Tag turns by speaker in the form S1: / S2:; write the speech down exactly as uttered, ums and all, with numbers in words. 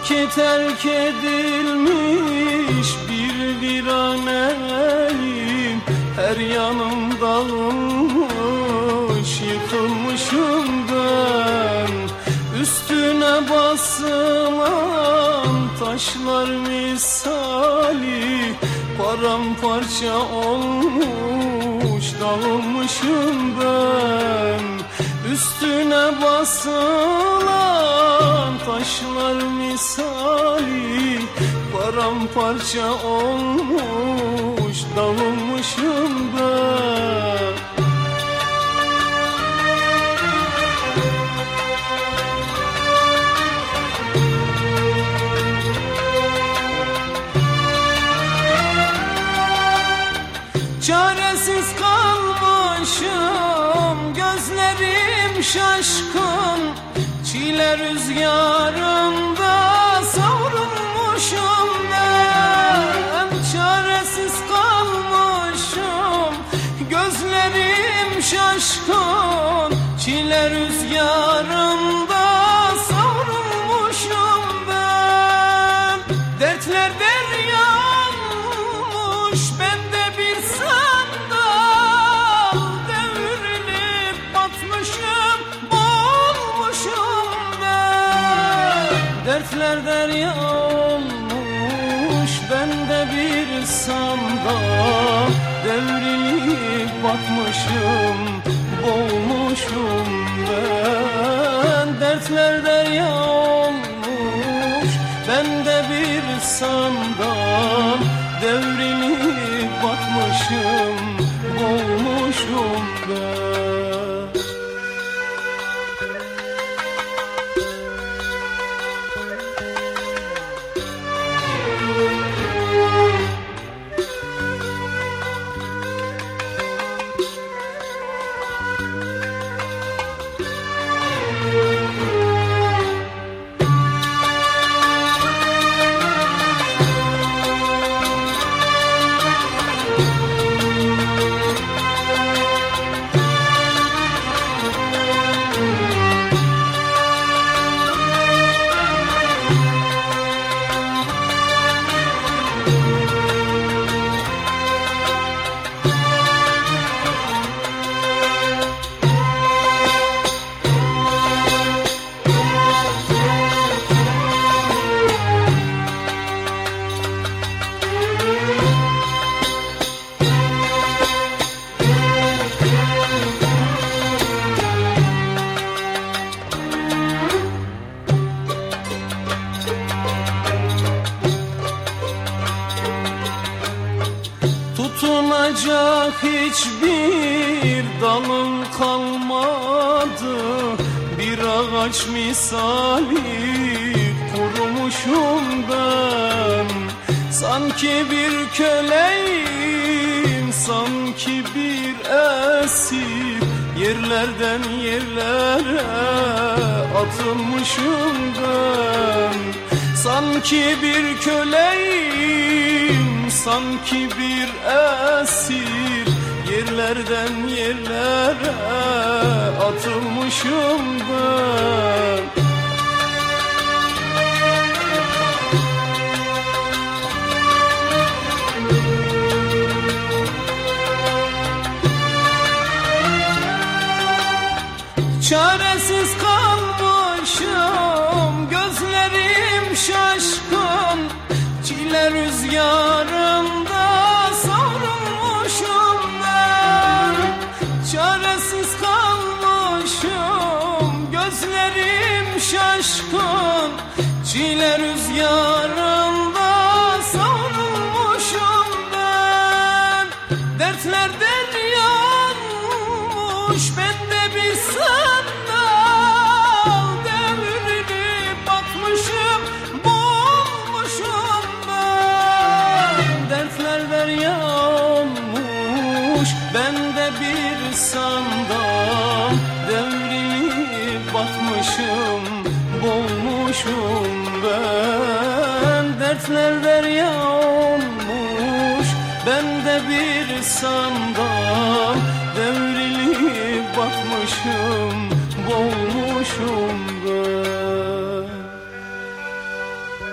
S1: Sanki terk edilmiş bir viraneyim. Her yanım dağılmış, yıkılmışım ben. Üstüne basılan taşlar misali paramparça olmuş, dağılmışım ben. Üstüne basılan taşlar misali paramparça olmuş, dağılmışım ben. Çaresiz kalmışım, gözlerim şaşkın. Çile rüzgarında savrulmuşum ben. Çaresiz kalmışım, gözlerim şaşkın. Çile rüzgarında savrulmuşum ben. Dertler derya olmuş, bende bir sandal. Devrilip batmışım, boğulmuşum ben. Dertler derya olmuş, bende bir sandal. Devrilip batmışım, boğulmuşum ben. Dertler derya olmuş, bende bir sandal. Devrilip batmışım, boğulmuşum ben. Tutunacak hiçbir dalım kalmadı. Bir ağaç misali kurumuşum ben. Sanki bir köleyim, sanki bir esir. Yerlerden yerlere atılmışım ben. Sanki bir köleyim, sanki bir esir. Yerlerden yerlere atılmışım ben. Çaresiz kalmışım, gözlerim şaşkın. Çile rüzgarında savrulmuşum ben. Çaresiz kalmışım, gözlerim şaşkın. Çile rüzgarında savrulmuşum ben. Dertler derya olmuş, bende bir sandal. Devrilip batmışım, boğulmuşum ben. Dertler derya olmuş, bende bir sandal. Devrilip batmışım, boğulmuşum ben. Dertler derya olmuş, bende bir sandal. Devrilip batmışım, boğulmuşum ben.